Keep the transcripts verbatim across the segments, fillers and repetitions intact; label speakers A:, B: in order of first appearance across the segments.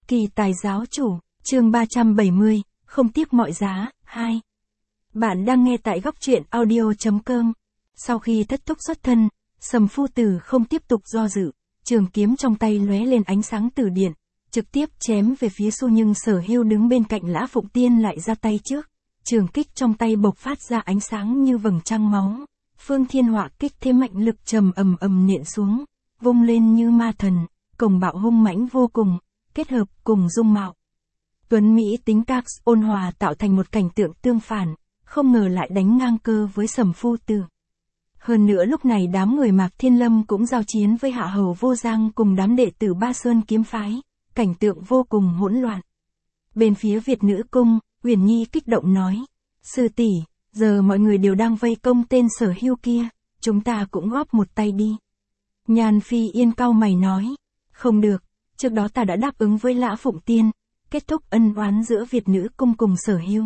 A: Kỳ tài giáo chủ, chương ba trăm bảy mươi, không tiếc mọi giá, hai. Bạn đang nghe tại góc truyện audio chấm com. Sau khi thất thúc xuất thân, Sầm Phu Tử không tiếp tục do dự, trường kiếm trong tay lóe lên ánh sáng tử điện, trực tiếp chém về phía Xu, nhưng Sở Hưu đứng bên cạnh Lã Phụng Tiên lại ra tay trước. Trường kích trong tay bộc phát ra ánh sáng như vầng trăng máu. Phương Thiên Họa kích thêm mạnh lực trầm ầm ầm nện xuống, vung lên như ma thần, cổng bạo hung mãnh vô cùng, kết hợp cùng dung mạo tuấn mỹ tính các ôn hòa tạo thành một cảnh tượng tương phản, không ngờ lại đánh ngang cơ với Sầm Phu Tử. Hơn nữa lúc này đám người Mạc Thiên Lâm cũng giao chiến với Hạ Hầu Vô Giang cùng đám đệ tử Ba Sơn kiếm phái, cảnh tượng vô cùng hỗn loạn. Bên phía Việt Nữ Cung, Uyển Nhi kích động nói: "Sư tỷ, giờ mọi người đều đang vây công tên Sở Hưu kia, chúng ta cũng góp một tay đi." Nhan Phi Yên cau mày nói: "Không được, trước đó ta đã đáp ứng với Lã Phụng Tiên, kết thúc ân oán giữa Việt Nữ Cung cùng Sở Hưu.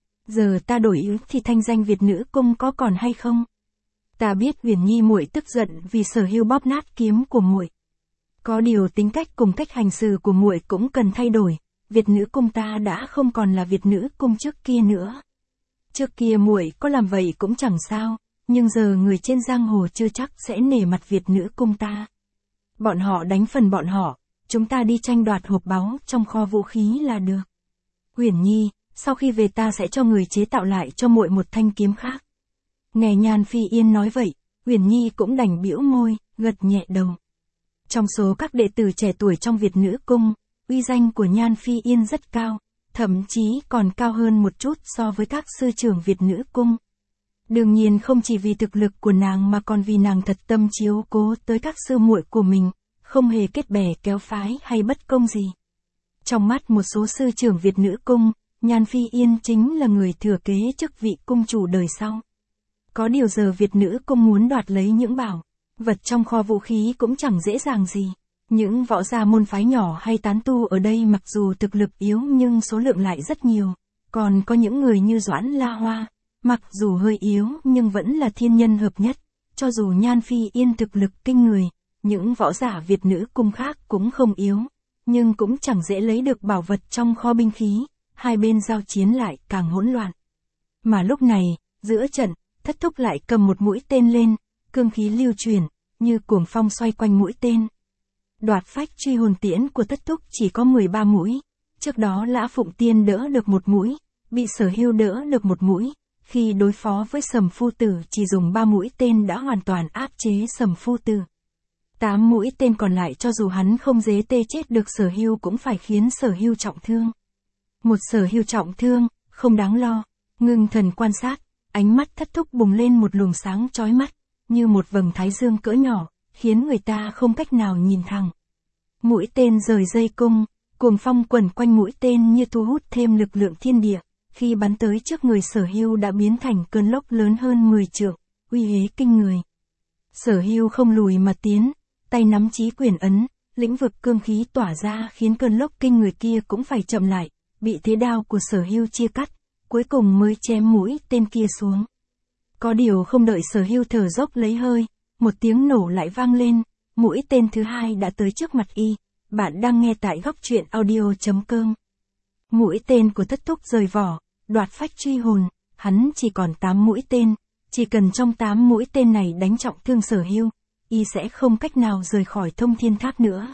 A: Giờ ta đổi ý thì thanh danh Việt Nữ Cung có còn hay không? Ta biết Uyển Nhi muội tức giận vì Sở Hưu bóp nát kiếm của muội. Có điều tính cách cùng cách hành xử của muội cũng cần thay đổi, Việt Nữ Cung ta đã không còn là Việt Nữ Cung trước kia nữa. Trước kia muội có làm vậy cũng chẳng sao, nhưng giờ người trên giang hồ chưa chắc sẽ nể mặt Việt Nữ Cung ta. Bọn họ đánh phần bọn họ, chúng ta đi tranh đoạt hộp báu trong kho vũ khí là được. Uyển Nhi, sau khi về ta sẽ cho người chế tạo lại cho muội một thanh kiếm khác." Nghe Nhan Phi Yên nói vậy, Uyển Nhi cũng đành bĩu môi, gật nhẹ đầu. Trong số các đệ tử trẻ tuổi trong Việt Nữ Cung, uy danh của Nhan Phi Yên rất cao, thậm chí còn cao hơn một chút so với các sư trưởng Việt Nữ Cung. Đương nhiên không chỉ vì thực lực của nàng mà còn vì nàng thật tâm chiếu cố tới các sư muội của mình, không hề kết bè kéo phái hay bất công gì. Trong mắt một số sư trưởng Việt Nữ Cung, Nhan Phi Yên chính là người thừa kế chức vị cung chủ đời sau. Có điều giờ Việt Nữ Cung muốn đoạt lấy những bảo vật trong kho vũ khí cũng chẳng dễ dàng gì. Những võ gia môn phái nhỏ hay tán tu ở đây mặc dù thực lực yếu nhưng số lượng lại rất nhiều. Còn có những người như Doãn La Hoa, mặc dù hơi yếu nhưng vẫn là thiên nhân hợp nhất. Cho dù Nhan Phi Yên thực lực kinh người, những võ giả Việt Nữ Cung khác cũng không yếu, nhưng cũng chẳng dễ lấy được bảo vật trong kho binh khí, hai bên giao chiến lại càng hỗn loạn. Mà lúc này, giữa trận, thất thúc lại cầm một mũi tên lên, cương khí lưu chuyển, như cuồng phong xoay quanh mũi tên. Đoạt phách truy hồn tiễn của thất thúc chỉ có mười ba mũi, trước đó Lã Phụng Tiên đỡ được một mũi, bị Sở Hưu đỡ được một mũi, khi đối phó với Sầm Phu Tử chỉ dùng ba mũi tên đã hoàn toàn áp chế Sầm Phu Tử. Tám mũi tên còn lại cho dù hắn không dế tê chết được Sở Hưu cũng phải khiến Sở Hưu trọng thương. Một Sở Hưu trọng thương, không đáng lo. Ngưng thần quan sát, ánh mắt thất thúc bùng lên một luồng sáng chói mắt, như một vầng thái dương cỡ nhỏ, khiến người ta không cách nào nhìn thẳng. Mũi tên rời dây cung, cuồng phong quẩn quanh mũi tên như thu hút thêm lực lượng thiên địa, khi bắn tới trước người Sở Hưu đã biến thành cơn lốc lớn hơn mười trượng, uy thế kinh người. Sở Hưu không lùi mà tiến, tay nắm chí quyền ấn, lĩnh vực cương khí tỏa ra khiến cơn lốc kinh người kia cũng phải chậm lại, bị thế đao của Sở Hưu chia cắt, cuối cùng mới chém mũi tên kia xuống. Có điều không đợi Sở Hưu thở dốc lấy hơi, một tiếng nổ lại vang lên, mũi tên thứ hai đã tới trước mặt y. Bạn đang nghe tại góc truyện audio chấm com. Mũi tên của thất thúc rời vỏ, đoạt phách truy hồn, hắn chỉ còn tám mũi tên, chỉ cần trong tám mũi tên này đánh trọng thương Sở Hưu, y sẽ không cách nào rời khỏi Thông Thiên Tháp nữa.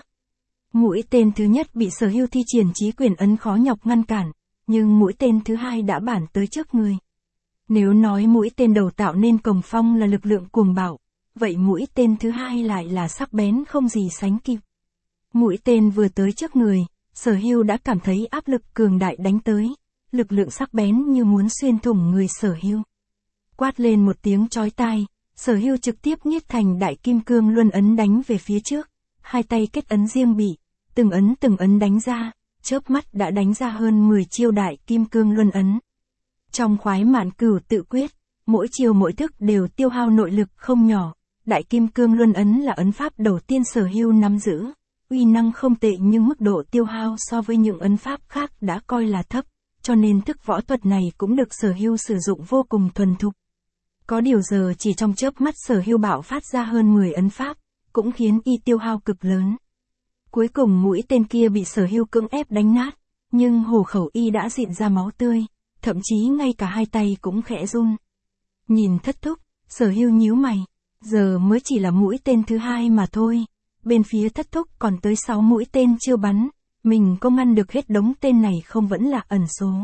A: Mũi tên thứ nhất bị Sở Hưu thi triển chí quyền ấn khó nhọc ngăn cản, nhưng mũi tên thứ hai đã bản tới trước người. Nếu nói mũi tên đầu tạo nên cồng phong là lực lượng cuồng bạo, vậy mũi tên thứ hai lại là sắc bén không gì sánh kịp. Mũi tên vừa tới trước người, Sở Hưu đã cảm thấy áp lực cường đại đánh tới, lực lượng sắc bén như muốn xuyên thủng người Sở Hưu. Quát lên một tiếng chói tai, Sở Hưu trực tiếp nhiếp thành đại kim cương luân ấn đánh về phía trước, hai tay kết ấn riêng bị, từng ấn từng ấn đánh ra, chớp mắt đã đánh ra hơn mười chiêu đại kim cương luân ấn. Trong khoái mạn cửu tự quyết, mỗi chiêu mỗi thức đều tiêu hao nội lực không nhỏ, đại kim cương luân ấn là ấn pháp đầu tiên Sở Hưu nắm giữ, uy năng không tệ nhưng mức độ tiêu hao so với những ấn pháp khác đã coi là thấp, cho nên thức võ thuật này cũng được Sở Hưu sử dụng vô cùng thuần thục. Có điều giờ chỉ trong chớp mắt Sở Hưu bạo phát ra hơn mười ấn pháp, cũng khiến y tiêu hao cực lớn. Cuối cùng mũi tên kia bị Sở Hưu cưỡng ép đánh nát, nhưng hổ khẩu y đã rịn ra máu tươi, thậm chí ngay cả hai tay cũng khẽ run. Nhìn Thất Thúc, Sở Hưu nhíu mày, giờ mới chỉ là mũi tên thứ hai mà thôi, bên phía Thất Thúc còn tới sáu mũi tên chưa bắn, mình có ngăn được hết đống tên này không vẫn là ẩn số.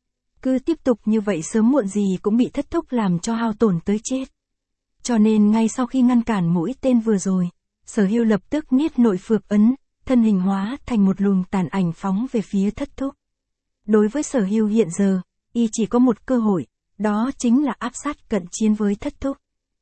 A: Cứ tiếp tục như vậy sớm muộn gì cũng bị Thất Thúc làm cho hao tổn tới chết. Cho nên ngay sau khi ngăn cản mũi tên vừa rồi, Sở Hưu lập tức niết nội phược ấn, thân hình hóa thành một luồng tàn ảnh phóng về phía Thất Thúc. Đối với Sở Hưu hiện giờ, y chỉ có một cơ hội, đó chính là áp sát cận chiến với Thất Thúc.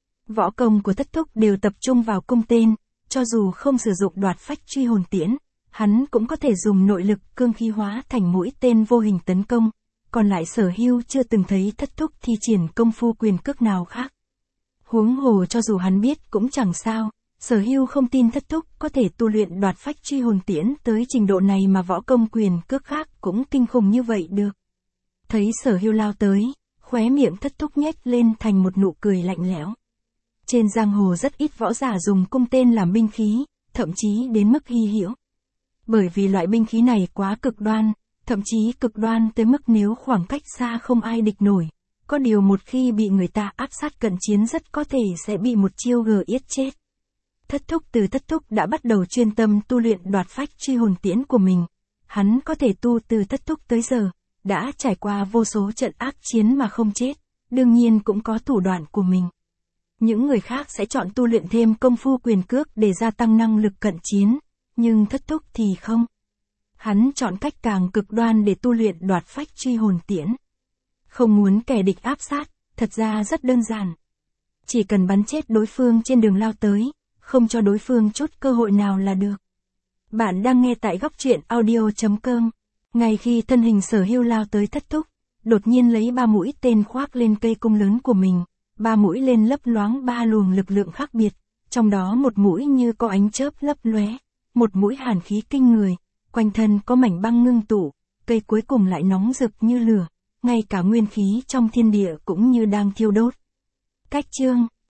A: Võ công của Thất Thúc đều tập trung vào cung tên, cho dù không sử dụng đoạt phách truy hồn tiễn, hắn cũng có thể dùng nội lực cương khí hóa thành mũi tên vô hình tấn công, còn lại Sở Hưu chưa từng thấy Thất Thúc thi triển công phu quyền cước nào khác. Huống hồ cho dù hắn biết cũng chẳng sao, Sở Hưu không tin Thất Thúc có thể tu luyện đoạt phách truy hồn tiễn tới trình độ này mà võ công quyền cước khác cũng kinh khủng như vậy được. Thấy Sở Hưu lao tới, khóe miệng Thất Thúc nhếch lên thành một nụ cười lạnh lẽo. Trên giang hồ rất ít võ giả dùng cung tên làm binh khí, thậm chí đến mức hy hữu. Bởi vì loại binh khí này quá cực đoan, thậm chí cực đoan tới mức nếu khoảng cách xa không ai địch nổi. Có điều một khi bị người ta áp sát cận chiến rất có thể sẽ bị một chiêu gờ yết chết. Thất Thúc từ Thất Thúc đã bắt đầu chuyên tâm tu luyện đoạt phách truy hồn tiễn của mình. Hắn có thể tu từ Thất Thúc tới giờ, đã trải qua vô số trận ác chiến mà không chết, đương nhiên cũng có thủ đoạn của mình. Những người khác sẽ chọn tu luyện thêm công phu quyền cước để gia tăng năng lực cận chiến, nhưng Thất Thúc thì không. Hắn chọn cách càng cực đoan để tu luyện đoạt phách truy hồn tiễn. Không muốn kẻ địch áp sát, thật ra rất đơn giản. Chỉ cần bắn chết đối phương trên đường lao tới, không cho đối phương chút cơ hội nào là được. Bạn đang nghe tại góc truyện audio chấm com. Ngay khi thân hình Sở Hưu lao tới Thất Thúc, đột nhiên lấy ba mũi tên khoác lên cây cung lớn của mình, ba mũi lên lấp loáng ba luồng lực lượng khác biệt, trong đó một mũi như có ánh chớp lấp lóe, một mũi hàn khí kinh người, quanh thân có mảnh băng ngưng tụ, cây cuối cùng lại nóng rực như lửa, ngay cả nguyên khí trong thiên địa cũng như đang thiêu đốt. Cách chương